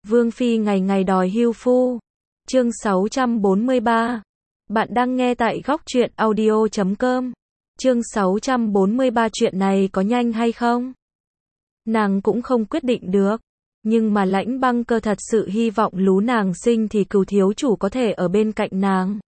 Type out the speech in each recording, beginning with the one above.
Vương Phi ngày ngày đòi hưu phu. Chương 643. Bạn đang nghe tại góc truyện audio.com. Chương 643. Chuyện này có nhanh hay không? Nàng cũng không quyết định được. Nhưng mà Lãnh Băng Cơ thật sự hy vọng lú nàng sinh thì Cửu thiếu chủ có thể ở bên cạnh nàng.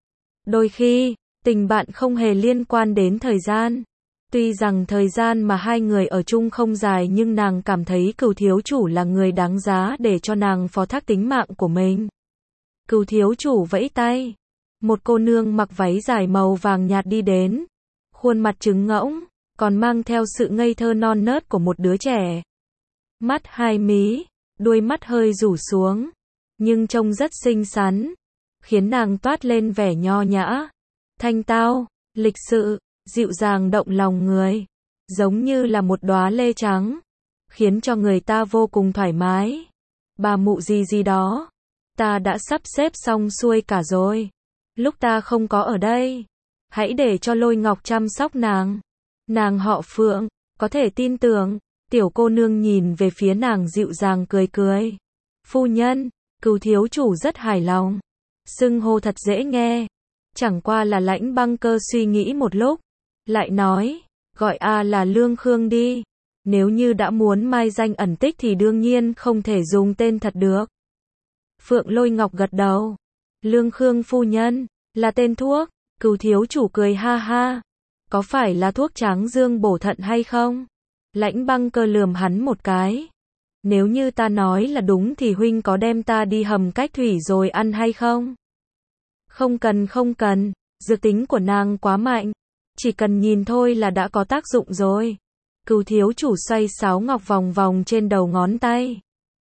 Đôi khi, tình bạn không hề liên quan đến thời gian. Tuy rằng thời gian mà hai người ở chung không dài nhưng nàng cảm thấy Cửu thiếu chủ là người đáng giá để cho nàng phó thác tính mạng của mình. Cửu thiếu chủ vẫy tay. Một cô nương mặc váy dài màu vàng nhạt đi đến. Khuôn mặt trứng ngỗng, còn mang theo sự ngây thơ non nớt của một đứa trẻ. Mắt hai mí, đuôi mắt hơi rủ xuống, nhưng trông rất xinh xắn, khiến nàng toát lên vẻ nho nhã, thanh tao, lịch sự, dịu dàng động lòng người, giống như là một đóa lê trắng, khiến cho người ta vô cùng thoải mái. Bà mụ gì đó, ta đã sắp xếp xong xuôi cả rồi. Lúc ta không có ở đây, hãy để cho Lôi Ngọc chăm sóc nàng. Nàng họ Phượng, có thể tin tưởng. Tiểu cô nương nhìn về phía nàng dịu dàng cười cười. Phu nhân, Cửu thiếu chủ rất hài lòng. Xưng hô thật dễ nghe. Chẳng qua là Lãnh Băng Cơ suy nghĩ một lúc, lại nói, gọi là Lương Khương đi. Nếu như đã muốn mai danh ẩn tích thì đương nhiên không thể dùng tên thật được. Phượng Lôi Ngọc gật đầu. Lương Khương phu nhân, là tên thuốc. Cửu thiếu chủ cười ha ha. Có phải là thuốc tráng dương bổ thận hay không? Lãnh Băng Cơ lườm hắn một cái. Nếu như ta nói là đúng thì huynh có đem ta đi hầm cách thủy rồi ăn hay không? Không cần, dược tính của nàng quá mạnh. Chỉ cần nhìn thôi là đã có tác dụng rồi. Cửu thiếu chủ xoay sáo ngọc vòng vòng trên đầu ngón tay.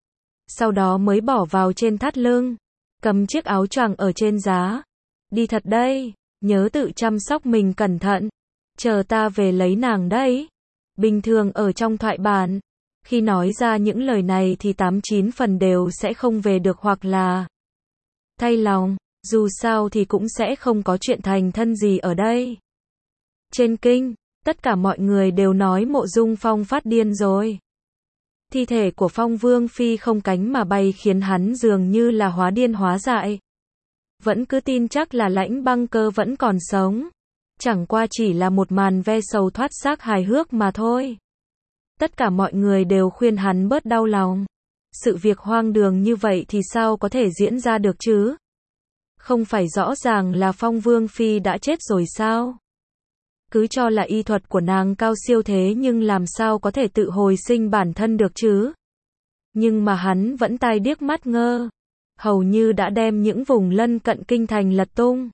Sau đó mới bỏ vào trên thắt lưng. Cầm chiếc áo choàng ở trên giá. Đi thật đây, nhớ tự chăm sóc mình cẩn thận. Chờ ta về lấy nàng đấy. Bình thường ở trong thoại bản, khi nói ra những lời này thì 89 phần đều sẽ không về được hoặc là thay lòng, dù sao thì cũng sẽ không có chuyện thành thân gì ở đây. Trên kinh, tất cả mọi người đều nói Mộ Dung Phong phát điên rồi. Thi thể của Phong Vương Phi không cánh mà bay khiến hắn dường như là hóa điên hóa dại. Vẫn cứ tin chắc là Lãnh Băng Cơ vẫn còn sống. Chẳng qua chỉ là một màn ve sầu thoát xác hài hước mà thôi. Tất cả mọi người đều khuyên hắn bớt đau lòng. Sự việc hoang đường như vậy thì sao có thể diễn ra được chứ? Không phải rõ ràng là Phong Vương Phi đã chết rồi sao? Cứ cho là y thuật của nàng cao siêu thế nhưng làm sao có thể tự hồi sinh bản thân được chứ? Nhưng mà hắn vẫn tai điếc mắt ngơ. Hầu như đã đem những vùng lân cận kinh thành lật tung.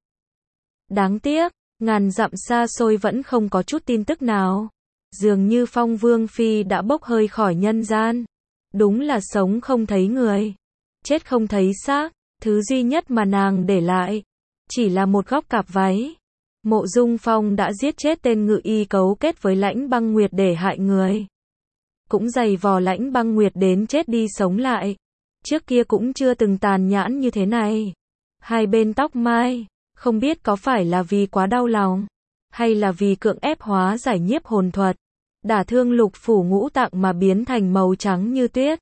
Đáng tiếc. Ngàn dặm xa xôi vẫn không có chút tin tức nào. Dường như Phong Vương Phi đã bốc hơi khỏi nhân gian. Đúng là sống không thấy người, chết không thấy xác. Thứ duy nhất mà nàng để lại chỉ là một góc cạp váy. Mộ Dung Phong đã giết chết tên ngự y cấu kết với Lãnh Băng Nguyệt để hại người. Cũng giày vò Lãnh Băng Nguyệt đến chết đi sống lại. Trước kia cũng chưa từng tàn nhẫn như thế này. Hai bên tóc mai. Không biết có phải là vì quá đau lòng, hay là vì cưỡng ép hóa giải nhiếp hồn thuật, đả thương lục phủ ngũ tạng mà biến thành màu trắng như tuyết.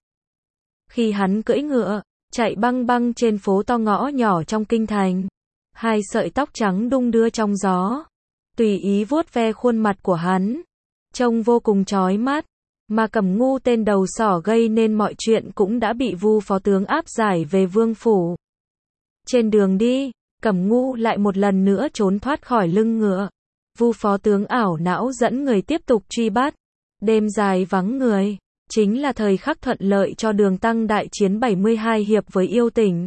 Khi hắn cưỡi ngựa, chạy băng băng trên phố to ngõ nhỏ trong kinh thành, hai sợi tóc trắng đung đưa trong gió, tùy ý vuốt ve khuôn mặt của hắn, trông vô cùng chói mắt. Mà Cẩm Ngu tên đầu sỏ gây nên mọi chuyện cũng đã bị Vu phó tướng áp giải về vương phủ. Trên đường đi, Cẩm Ngu lại một lần nữa trốn thoát khỏi lưng ngựa. Vu phó tướng ảo não dẫn người tiếp tục truy bắt. Đêm dài vắng người, chính là thời khắc thuận lợi cho Đường Tăng đại chiến 72 hiệp với yêu tỉnh.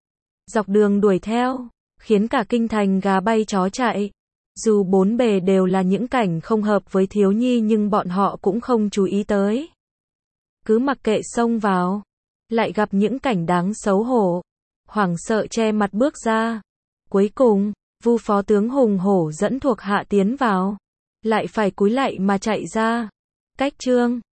Dọc đường đuổi theo, khiến cả kinh thành gà bay chó chạy. Dù bốn bề đều là những cảnh không hợp với thiếu nhi nhưng bọn họ cũng không chú ý tới. Cứ mặc kệ xông vào, lại gặp những cảnh đáng xấu hổ. Hoảng sợ che mặt bước ra. Cuối cùng, Vu phó tướng hùng hổ dẫn thuộc hạ tiến vào, lại phải cúi lạy mà chạy ra. Cách chương